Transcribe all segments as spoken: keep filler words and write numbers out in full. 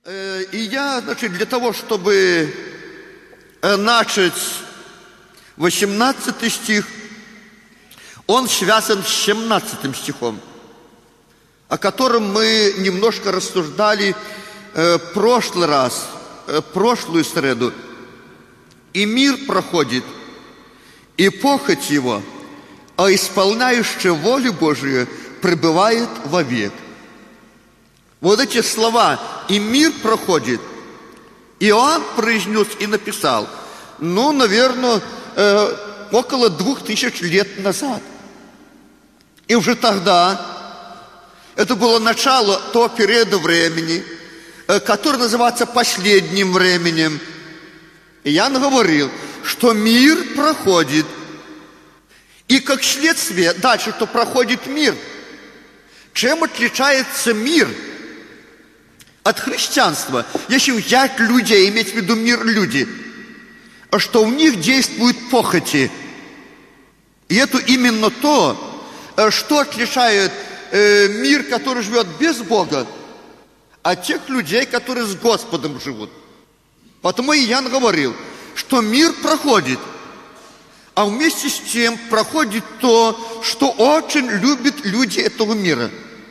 И я, значит, для того, чтобы начать восемнадцатый стих, он связан с семнадцатым стихом, о котором мы немножко рассуждали в прошлый раз, в прошлую среду. «И мир проходит, и похоть его, а исполняющий волю Божию пребывает вовек». Вот эти слова «и мир проходит» Иоанн произнес и написал, ну, наверное, э, около двух тысяч лет назад. И уже тогда, это было начало того периода времени, э, который называется последним временем. Иоанн говорил, что мир проходит, и как следствие дальше, что проходит мир. Чем отличается мир от христианства? Если взять людей, иметь в виду мир люди, что у них действуют похоти. И это именно то, что отличает э, мир, который живет без Бога, от тех людей, которые с Господом живут. Потому Иоанн говорил, что мир проходит, а вместе с тем проходит то, что очень любят люди этого мира.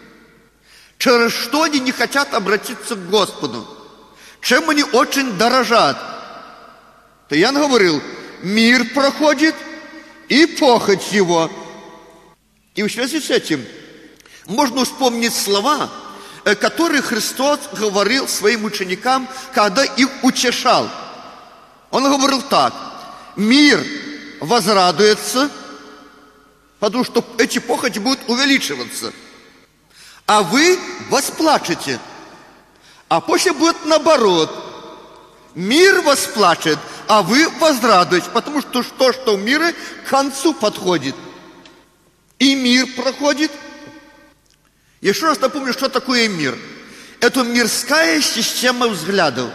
Через что они не хотят обратиться к Господу, чем они очень дорожат. То Иоанн говорил, мир проходит и похоть его. И в связи с этим можно вспомнить слова, которые Христос говорил своим ученикам, когда их утешал. Он говорил так: мир возрадуется, потому что эти похоти будут увеличиваться, а вы восплачете. А после будет наоборот: мир восплачет, а вы возрадуетесь, потому что то, что в мире, к концу подходит. И мир проходит. Еще раз напомню, что такое мир. Это мирская система взглядов,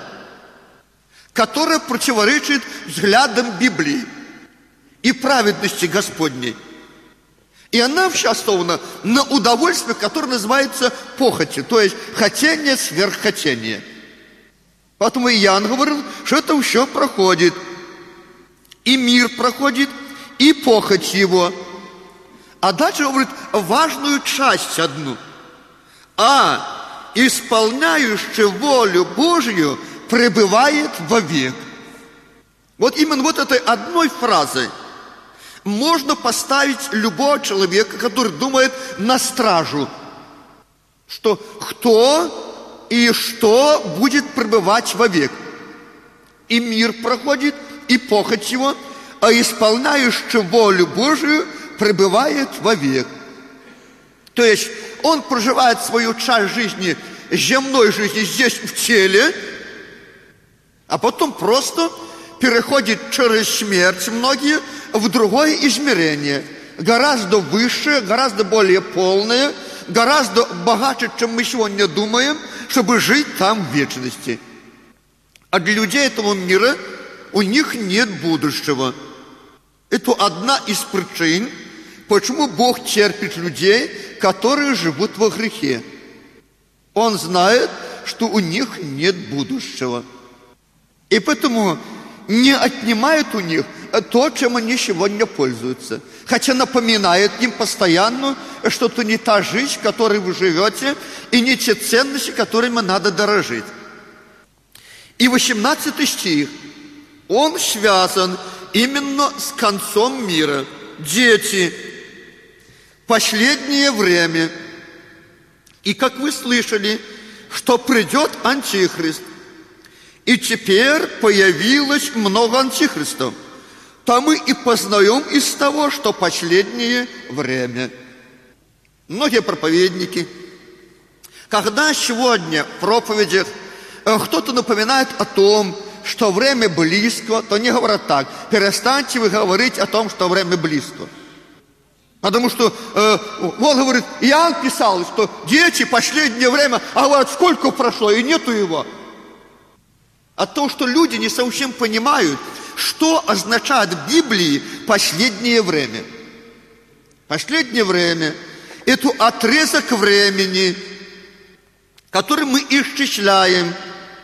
которая противоречит взглядам Библии и праведности Господней. И она вся основана на удовольствии, которое называется похотью, то есть хотение сверххотения. Поэтому Иоанн говорил, что это все проходит. И мир проходит, и похоть его. А дальше он говорит важную часть одну. А исполняющий волю Божью пребывает вовек. Вот именно вот этой одной фразой можно поставить любого человека, который думает, на стражу, что кто и что будет пребывать вовек. И мир проходит, и похоть его, а исполняющий волю Божию пребывает вовек. То есть он проживает свою часть жизни, земной жизни здесь в теле, а потом просто переходит через смерть многие в другое измерение, гораздо высшее, гораздо более полное, гораздо богаче, чем мы сегодня думаем, чтобы жить там в вечности. А для людей этого мира у них нет будущего. Это одна из причин, почему Бог терпит людей, которые живут во грехе. Он знает, что у них нет будущего. И поэтому не отнимает у них то, чем они сегодня пользуются. Хотя напоминает им постоянно, что это не та жизнь, в которой вы живете, и не те ценности, которыми надо дорожить. И восемнадцатый стих, он связан именно с концом мира. Дети, последнее время. И как вы слышали, что придет Антихрист. И теперь появилось много антихристов. То мы и познаем из того, что последнее время. Многие проповедники, когда сегодня в проповедях кто-то напоминает о том, что время близко, то они говорят так: перестаньте вы говорить о том, что время близко. Потому что, э, он говорит, Иоанн писал, что дети, последнее время, а говорят, сколько прошло, и нету его. От того, что люди не совсем понимают, что означает в Библии последнее время. Последнее время – это отрезок времени, который мы исчисляем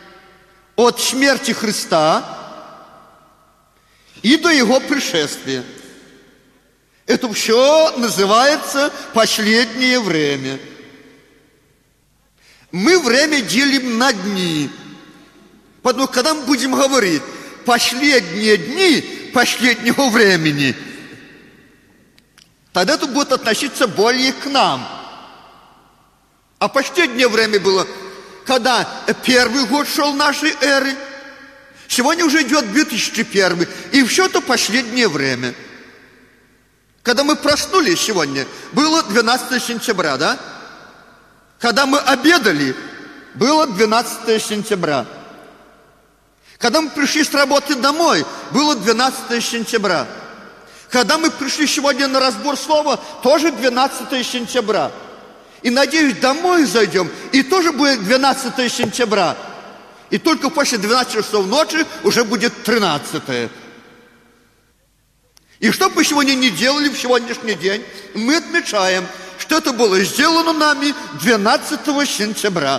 от смерти Христа и до Его пришествия. Это все называется последнее время. Мы время делим на дни. Потому что когда мы будем говорить последние дни последнего времени, тогда это будет относиться более к нам. А последнее время было, когда первый год шел нашей эры, сегодня уже идет две тысячи первый, и все это последнее время. Когда мы проснулись сегодня, было двенадцатое сентября, да? Когда мы обедали, было двенадцатое сентября. Когда мы пришли с работы домой, было двенадцатое сентября. Когда мы пришли сегодня на разбор слова, тоже двенадцатое сентября. И, надеюсь, домой зайдем, и тоже будет двенадцатое сентября. И только после двенадцати часов ночи уже будет тринадцатое. И что бы сегодня не делали в сегодняшний день, мы отмечаем, что это было сделано нами двенадцатого сентября.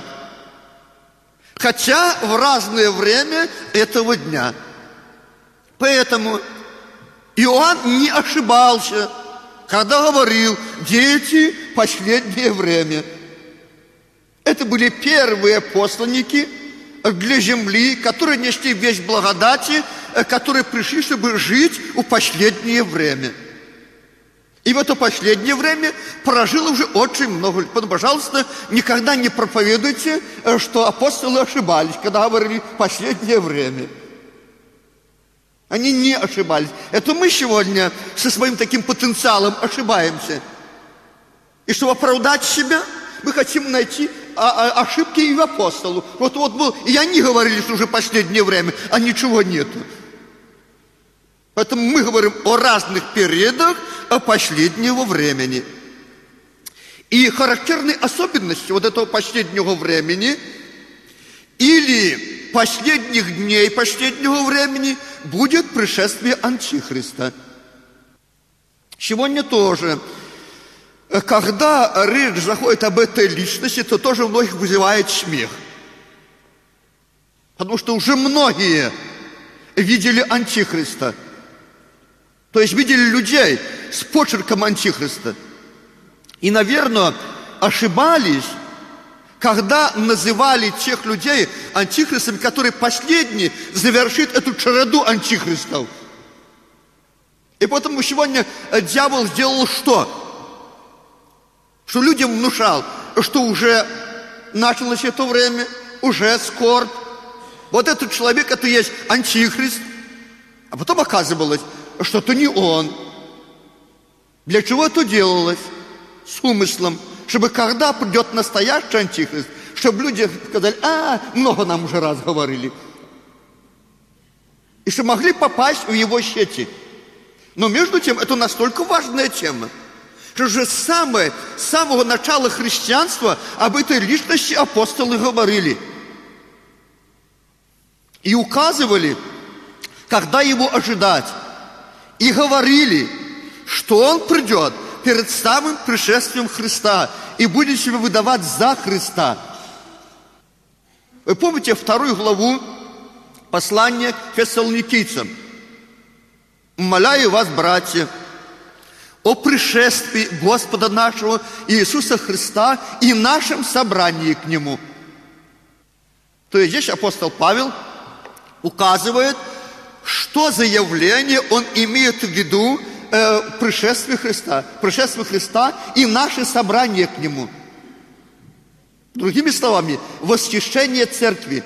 Хотя в разное время этого дня. Поэтому Иоанн не ошибался, когда говорил: дети, последнее время. Это были первые посланники для земли, которые несли весть благодати, которые пришли, чтобы жить в последнее время. И в это последнее время прожило уже очень много людей. Поэтому, пожалуйста, никогда не проповедуйте, что апостолы ошибались, когда говорили «последнее время». Они не ошибались. Это мы сегодня со своим таким потенциалом ошибаемся. И чтобы оправдать себя, мы хотим найти ошибки и в апостолу. Вот, вот был, и они говорили, что уже последнее время, а ничего нету. Поэтому мы говорим о разных периодах последнего времени. И характерной особенностью вот этого последнего времени или последних дней последнего времени будет пришествие Антихриста. Сегодня тоже, когда речь заходит об этой личности, то тоже у многих вызывает смех. Потому что уже многие видели Антихриста. То есть видели людей с почерком Антихриста. И, наверное, ошибались, когда называли тех людей антихристами, которые последние завершит эту череду антихристов. И поэтому сегодня дьявол сделал что? Что людям внушал, что уже началось это время, уже скорбь. Вот этот человек, это и есть антихрист. А потом оказывалось, что это не он. Для чего это делалось? С умыслом. Чтобы когда придет настоящий антихрист, чтобы люди сказали: а, много нам уже раз говорили. И что могли попасть в его сети. Но между тем, это настолько важная тема, что уже с самого, с самого начала христианства об этой личности апостолы говорили. И указывали, когда его ожидать. И говорили, что он придет перед самым пришествием Христа и будет себя выдавать за Христа. Вы помните вторую главу послания к Фессалоникийцам? «Умоляю вас, братья, о пришествии Господа нашего Иисуса Христа и нашем собрании к Нему». То есть здесь апостол Павел указывает, что за явление он имеет в виду э, пришествие Христа. Пришествие Христа и наше собрание к Нему. Другими словами, восхищение церкви.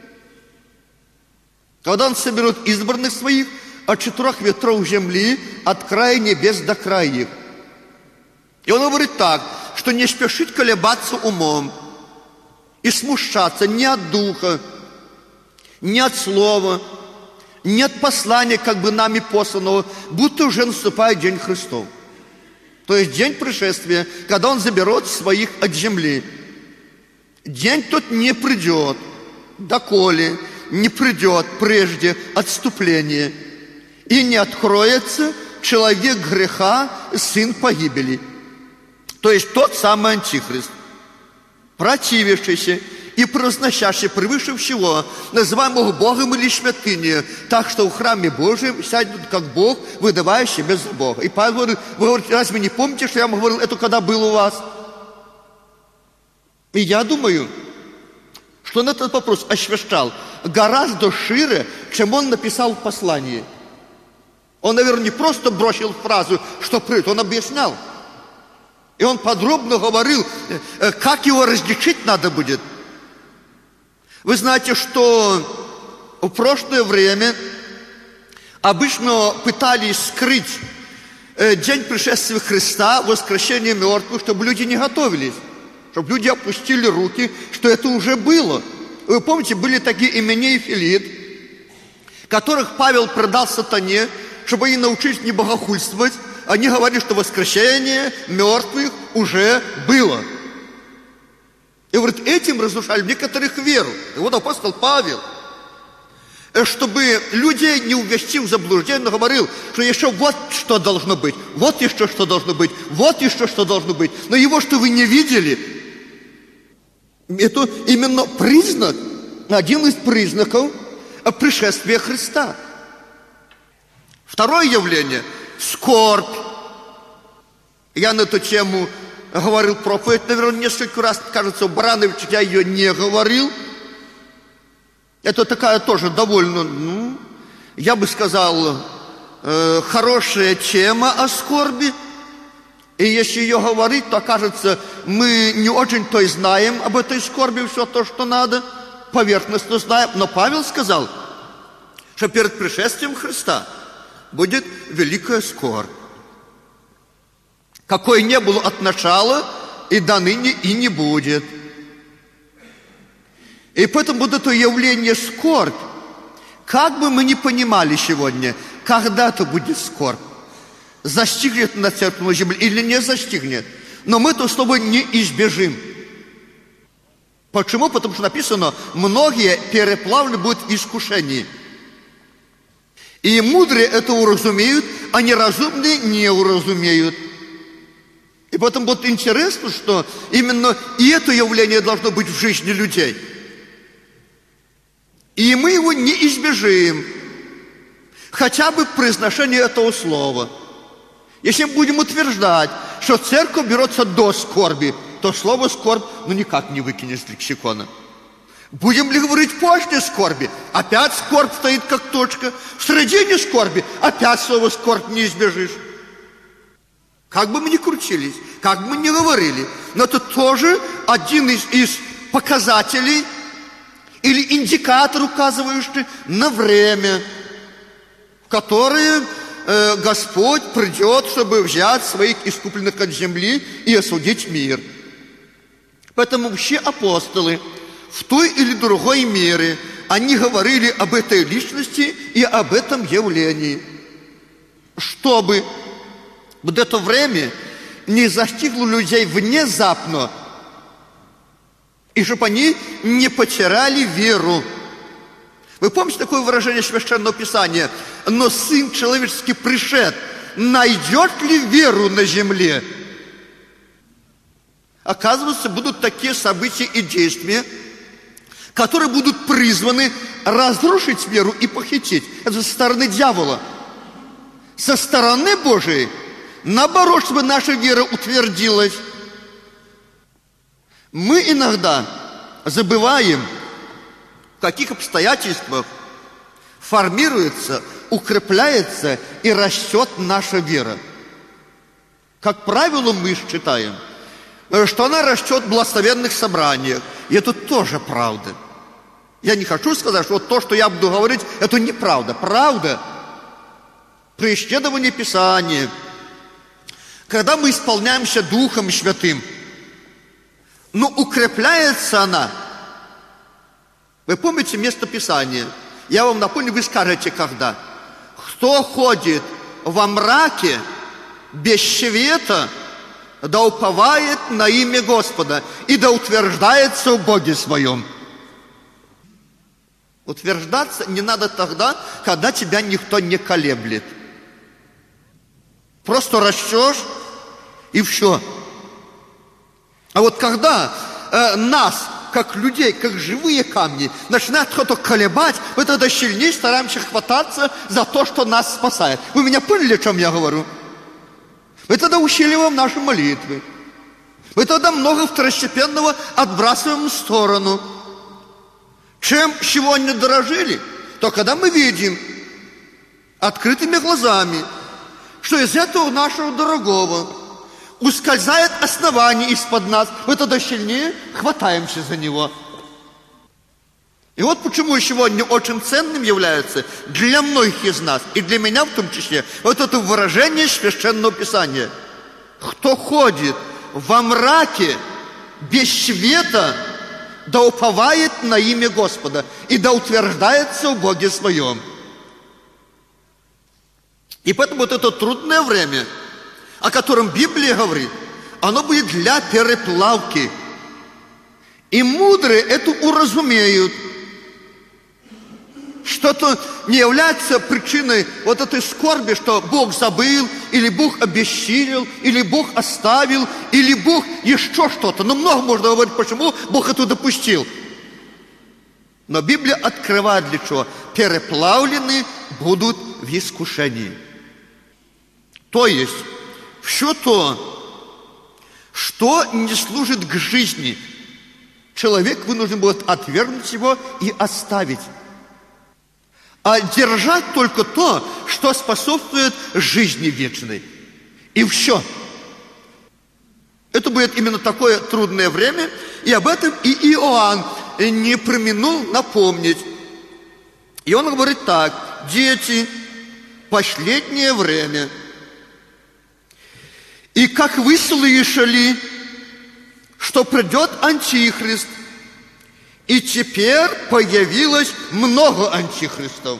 Когда Он соберет избранных своих от четырех ветров земли, от края небес до края их. И Он говорит так, что не спешить колебаться умом и смущаться ни от духа, ни от слова, ни от послания, как бы нами посланного, будто уже наступает день Христов. То есть день пришествия, когда Он заберет своих от земли. День тот не придет, доколе не придет прежде отступления, и не откроется человек греха, сын погибели. То есть тот самый Антихрист, противившийся и произносящий превыше всего, называемого Богом или святыни, так что в храме Божьем сядет как Бог, выдавая себя за Бога. И Павел говорит, вы говорите, разве не помните, что я вам говорил это, когда был у вас? И я думаю, что он этот вопрос освещал гораздо шире, чем он написал в послании. Он, наверное, не просто бросил фразу, что придет, он объяснял. И он подробно говорил, как его различить надо будет. Вы знаете, что в прошлое время обычно пытались скрыть день пришествия Христа, воскресение мертвых, чтобы люди не готовились, чтобы люди опустили руки, что это уже было. Вы помните, были такие Именей и Филит, которых Павел продал сатане, чтобы они научились не богохульствовать. Они говорили, что воскрешение мертвых уже было. И говорит, этим разрушали некоторых веру. И вот апостол Павел, чтобы людей не увести в заблуждение, говорил, что еще вот что должно быть, вот еще что должно быть, вот еще что должно быть. Но его, что вы не видели, это именно признак, один из признаков пришествия Христа. Второе явление – скорбь. Я на эту тему говорил проповедь, наверное, несколько раз, кажется, у Барановича я ее не говорил. Это такая тоже довольно, ну, я бы сказал, э, хорошая тема о скорби. И если ее говорить, то, кажется, мы не очень-то и знаем об этой скорби все то, что надо, поверхностно знаем. Но Павел сказал, что перед пришествием Христа будет великая скорбь, какой не было от начала и до ныне и не будет. И поэтому вот это явление скорбь, как бы мы ни понимали сегодня, когда-то будет скорбь, застигнет на церковь землю или не застигнет, но мы это слово не избежим. Почему? Потому что написано, многие переплавлены будут в искушении. И мудрые это уразумеют, а неразумные не уразумеют. И поэтому вот интересно, что именно и это явление должно быть в жизни людей. И мы его не избежим, хотя бы произношение этого слова. Если мы будем утверждать, что церковь берется до скорби, то слово «скорбь» ну никак не выкинешь с лексикона. Будем ли говорить после скорби? Опять скорбь стоит как точка. В середине скорби опять слово «скорбь» не избежишь. Как бы мы ни крутились, как бы мы ни говорили, но это тоже один из, из показателей или индикатор, указывающий на время, в которое э, Господь придет, чтобы взять своих искупленных от земли и осудить мир. Поэтому все апостолы в той или другой мере они говорили об этой личности и об этом явлении, чтобы вот это время не застигло людей внезапно, и чтобы они не потеряли веру. Вы помните такое выражение Священного Писания? Но Сын Человеческий пришед, найдет ли веру на земле? Оказывается, будут такие события и действия, которые будут призваны разрушить веру и похитить. Это со стороны дьявола. Со стороны Божией, наоборот, чтобы наша вера утвердилась. Мы иногда забываем, в каких обстоятельствах формируется, укрепляется и растет наша вера. Как правило, мы считаем, что она растет в благословенных собраниях. И это тоже правда. Я не хочу сказать, что вот то, что я буду говорить, это неправда. Правда. При исследовании Писания, когда мы исполняемся Духом Святым, но укрепляется она. Вы помните место Писания? Я вам напомню, вы скажете, когда. Кто ходит во мраке без света, да уповает на имя Господа и да утверждается в Боге своем. Утверждаться не надо тогда, когда тебя никто не колеблет. Просто растешь и все. А вот когда э, нас как людей, как живые камни, начинает кто-то колебать, мы тогда сильнее стараемся хвататься за то, что нас спасает. Вы меня поняли, о чем я говорю? Мы тогда усиливаем наши молитвы. Мы тогда много второстепенного отбрасываем в сторону. Чем сегодня дорожили, то когда мы видим открытыми глазами, что из этого нашего дорогого ускользает основание из-под нас, мы тогда сильнее хватаемся за него. И вот почему сегодня очень ценным является для многих из нас, и для меня в том числе, вот это выражение Священного Писания. Кто ходит во мраке без света, да уповает на имя Господа, и да утверждается в Боге своем. И поэтому вот это трудное время, о котором Библия говорит, оно будет для переплавки. И мудрые это уразумеют, что это не является причиной вот этой скорби, что Бог забыл, или Бог обессилел, или Бог оставил, или Бог еще что-то. Но много можно говорить, почему Бог это допустил. Но Библия открывает для чего? Переплавлены будут в искушении. То есть, все то, что не служит к жизни, человек вынужден будет отвергнуть его и оставить. А держать только то, что способствует жизни вечной. И все. Это будет именно такое трудное время, и об этом и Иоанн не преминул напомнить. И он говорит так: дети, последнее время. И как вы слышали, что придет Антихрист, и теперь появилось много антихристов,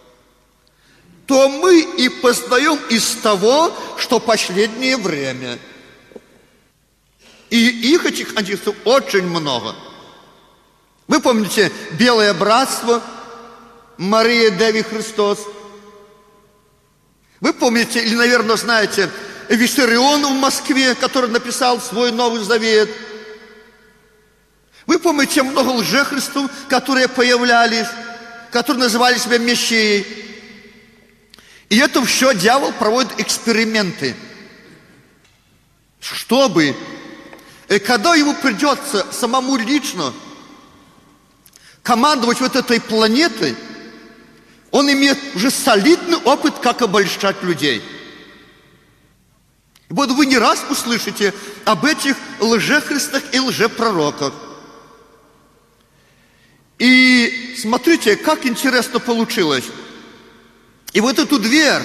то мы и познаем из того, что последнее время. И их, этих антихристов, очень много. Вы помните Белое Братство, Мария Деви Христос? Вы помните, или, наверное, знаете, Виссарион в Москве, который написал свой Новый Завет? Вы помните много лжехристов, которые появлялись, которые называли себя мессией. И это все дьявол проводит эксперименты, чтобы, когда ему придется самому лично командовать вот этой планетой, он имеет уже солидный опыт, как обольщать людей. И вот вы не раз услышите об этих лжехристах и лжепророках. И смотрите, как интересно получилось. И вот эту дверь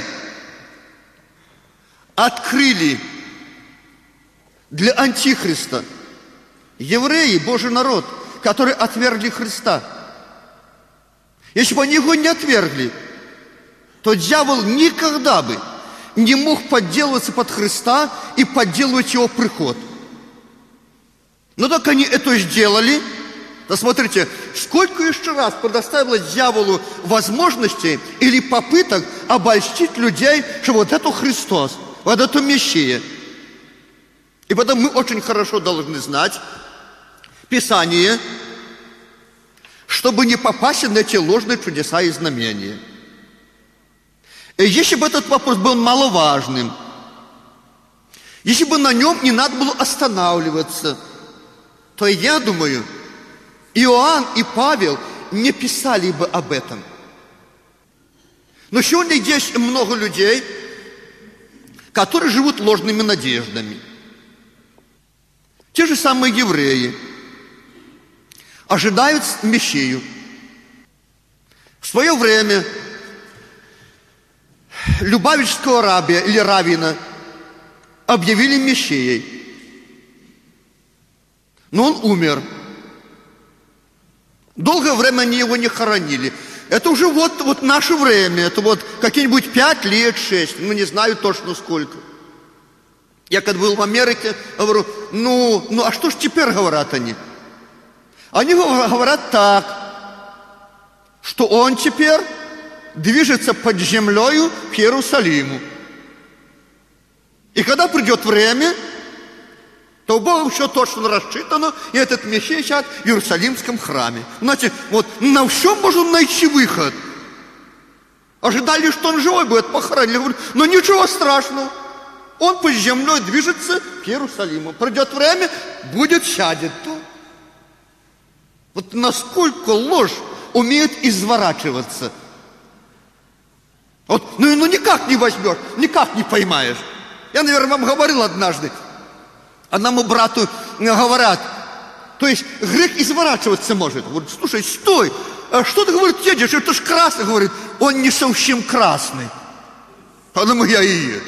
открыли для Антихриста евреи, Божий народ, которые отвергли Христа. Если бы они его не отвергли, то дьявол никогда бы не мог подделываться под Христа и подделывать его приход. Но так они это сделали. Да смотрите, сколько еще раз предоставило дьяволу возможностей или попыток обольстить людей, что вот это Христос, вот это Мессия. И поэтому мы очень хорошо должны знать Писание, чтобы не попасть на эти ложные чудеса и знамения. И если бы этот вопрос был маловажным, если бы на нем не надо было останавливаться, то я думаю, Иоанн и Павел не писали бы об этом. Но сегодня есть много людей, которые живут ложными надеждами. Те же самые евреи ожидают Мессию. В свое время Любавичского рабия или раввина объявили Мессией. Но он умер. Долгое время они его не хоронили. Это уже вот, вот наше время. Это вот какие-нибудь пять лет, шесть. Ну, не знаю точно сколько. Я когда был в Америке, говорю, ну, ну а что ж теперь говорят они? Они говорят так, что он теперь движется под землею к Иерусалиму. И когда придет время, то Богом все точно рассчитано, и этот Мессия сейчас в Иерусалимском храме. Знаете, вот на все можно найти выход. Ожидали, что он живой будет похоронен. Но ничего страшного. Он по земле движется к Иерусалиму. Пройдет время, будет сядет то. Вот насколько ложь умеет изворачиваться. Вот, ну, ну никак не возьмешь, никак не поймаешь. Я, наверное, вам говорил однажды. Одному брату говорят, то есть грех изворачиваться может. Говорит, слушай, стой, а что ты, говорит, едешь, это ж красный, говорит, он не совсем красный. Потому я и еду.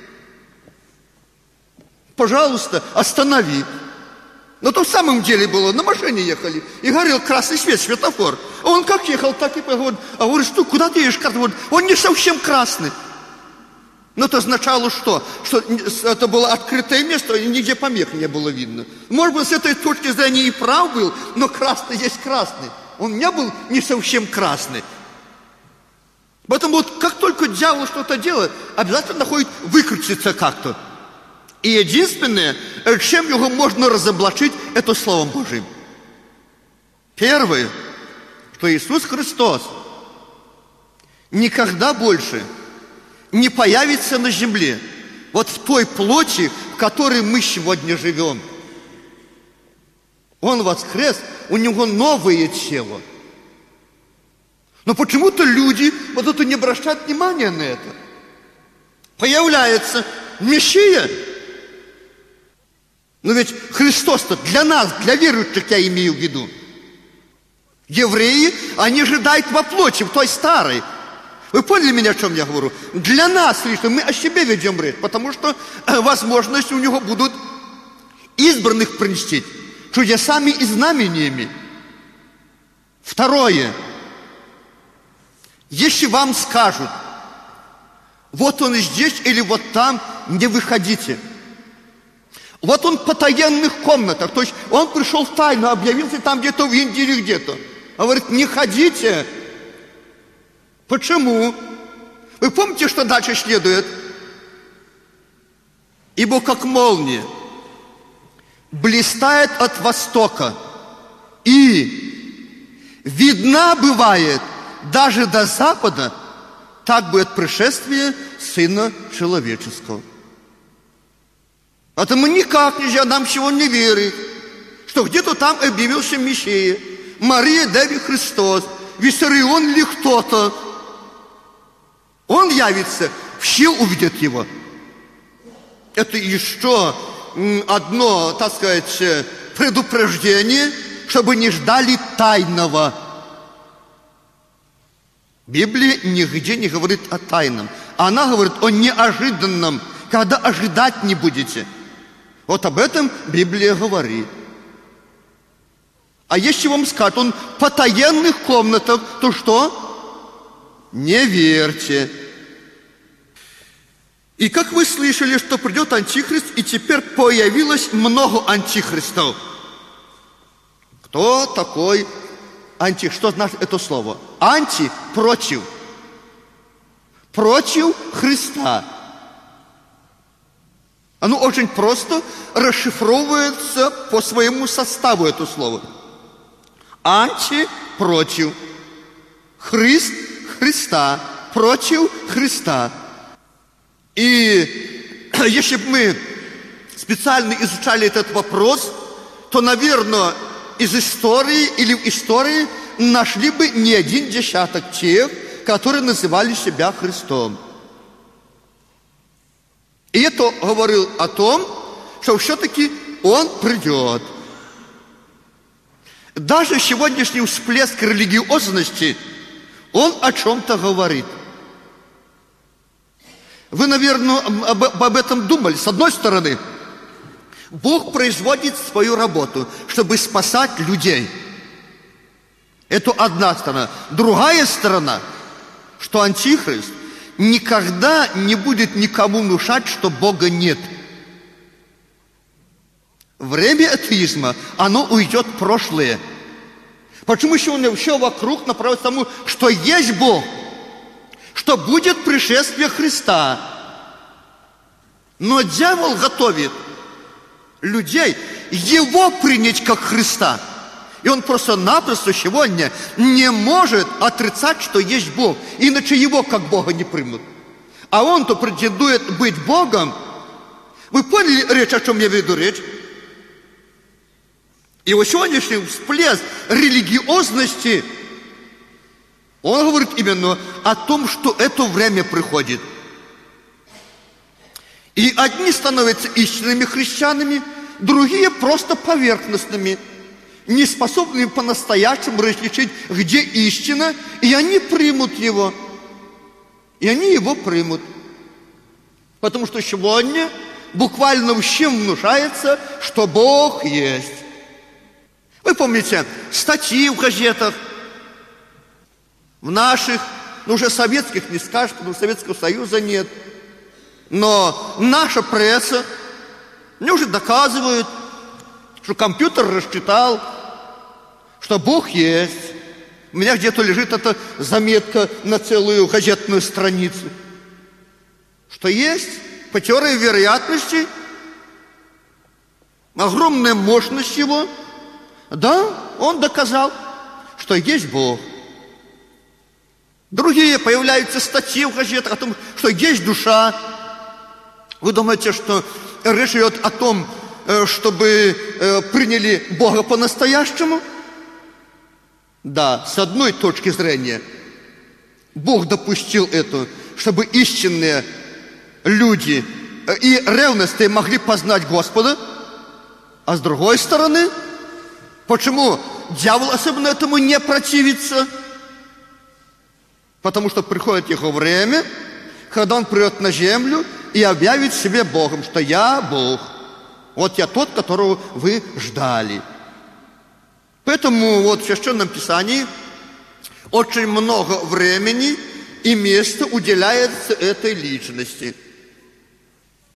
Пожалуйста, останови. Но то в самом деле было, на машине ехали, и горел красный свет, светофор. А он как ехал, так и говорит, а говорит, что, куда ты едешь, красный? Говорит, он не совсем красный. Но это означало что? Что это было открытое место, и нигде помех не было видно. Может быть, с этой точки зрения и прав был, но красный есть красный. Он не был не совсем красный. Поэтому вот как только дьявол что-то делает, обязательно находит выкрутиться как-то. И единственное, чем его можно разоблачить, это Словом Божьим. Первое, что Иисус Христос никогда больше не появится на земле, вот в той плоти, в которой мы сегодня живем. Он воскрес, у него новое тело. Но почему-то люди вот это не обращают внимания на это. Появляется Мессия. Но ведь Христос-то для нас, для верующих я имею в виду. Евреи, они ожидают во плоти, в той старой. Вы поняли меня, о чем я говорю? Для нас лично мы о себе ведем речь, потому что возможности у него будут избранных принести чудесами и знамениями. Второе. Если вам скажут, вот он здесь или вот там, не выходите. Вот он в потаенных комнатах, то есть он пришел в тайну, объявился там где-то в Индии или где-то. А говорит, не ходите. Почему? Вы помните, что дальше следует? Ибо как молния блистает от востока и видна бывает даже до запада, так будет пришествие Сына Человеческого. Поэтому никак нельзя нам сегодня верить, что где-то там объявился Мессия, Мария, Деви Христос, Виссарион или кто-то. Он явится, все увидят его. Это еще одно, так сказать, предупреждение, чтобы не ждали тайного. Библия нигде не говорит о тайном. Она говорит о неожиданном, когда ожидать не будете. Вот об этом Библия говорит. А если вам скажут, он в потаенных комнатах, то что? Не верьте. И как вы слышали, что придет Антихрист, и теперь появилось много антихристов. Кто такой антихрист? Что значит это слово? Анти – против. Против Христа. Оно очень просто расшифровывается по своему составу, это слово. Анти – против. Христ – Христа, против Христа. И если бы мы специально изучали этот вопрос, то, наверное, из истории или в истории нашли бы не один десяток тех, которые называли себя Христом. И это говорил о том, что все-таки Он придет. Даже сегодняшний всплеск религиозности, он о чем-то говорит. Вы, наверное, об, об этом думали. С одной стороны, Бог производит свою работу, чтобы спасать людей. Это одна сторона. Другая сторона, что Антихрист никогда не будет никому внушать, что Бога нет. Время атеизма, оно уйдет в прошлое. Почему сегодня все вокруг направляется к тому, что есть Бог, что будет пришествие Христа. Но дьявол готовит людей Его принять как Христа. И он просто-напросто сегодня не может отрицать, что есть Бог. Иначе Его как Бога не примут. А он-то претендует быть Богом. Вы поняли речь, о чем я веду речь? И вот сегодняшний всплеск религиозности, он говорит именно о том, что это время приходит. И одни становятся истинными христианами, другие просто поверхностными, не способными по-настоящему различить, где истина, и они примут его. И они его примут. Потому что сегодня буквально всем внушается, что Бог есть. Вы помните статьи в газетах, в наших, ну уже советских не скажешь, потому что Советского Союза нет. Но наша пресса, мне уже доказывают, что компьютер рассчитал, что Бог есть. У меня где-то лежит эта заметка на целую газетную страницу. Что есть по теории вероятности огромная мощность его. Да, он доказал, что есть Бог. Другие появляются статьи в газетах о том, что есть душа. Вы думаете, что речь идет о том, чтобы приняли Бога по-настоящему? Да, с одной точки зрения, Бог допустил это, чтобы истинные люди и ревностные могли познать Господа. А с другой стороны, почему дьявол особенно этому не противится? Потому что приходит его время, когда он придет на землю и объявит себе Богом, что я Бог. Вот я тот, которого вы ждали. Поэтому вот в Священном Писании очень много времени и места уделяется этой личности.